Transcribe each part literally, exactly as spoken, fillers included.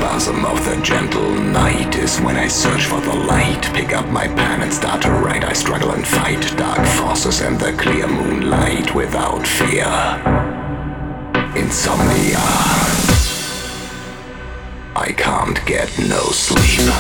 spasm of the gentle night is when I search for the light. Pick up my pen and start to write. I struggle and fight dark forces and the clear moonlight without fear. Insomnia. I can't get no sleep.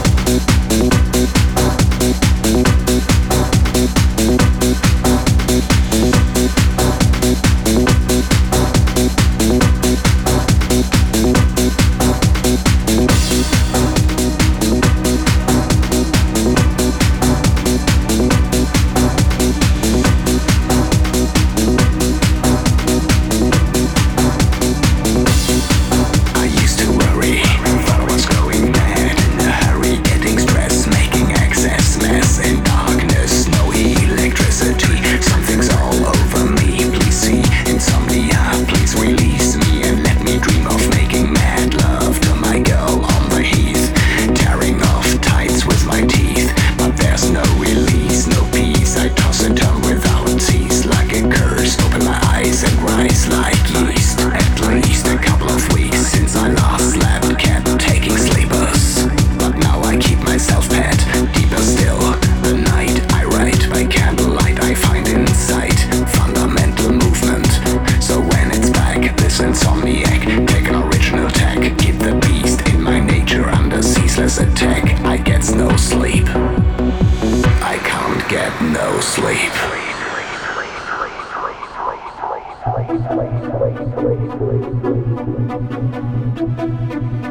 Attack, I get no sleep. I can't get no sleep. Sleep.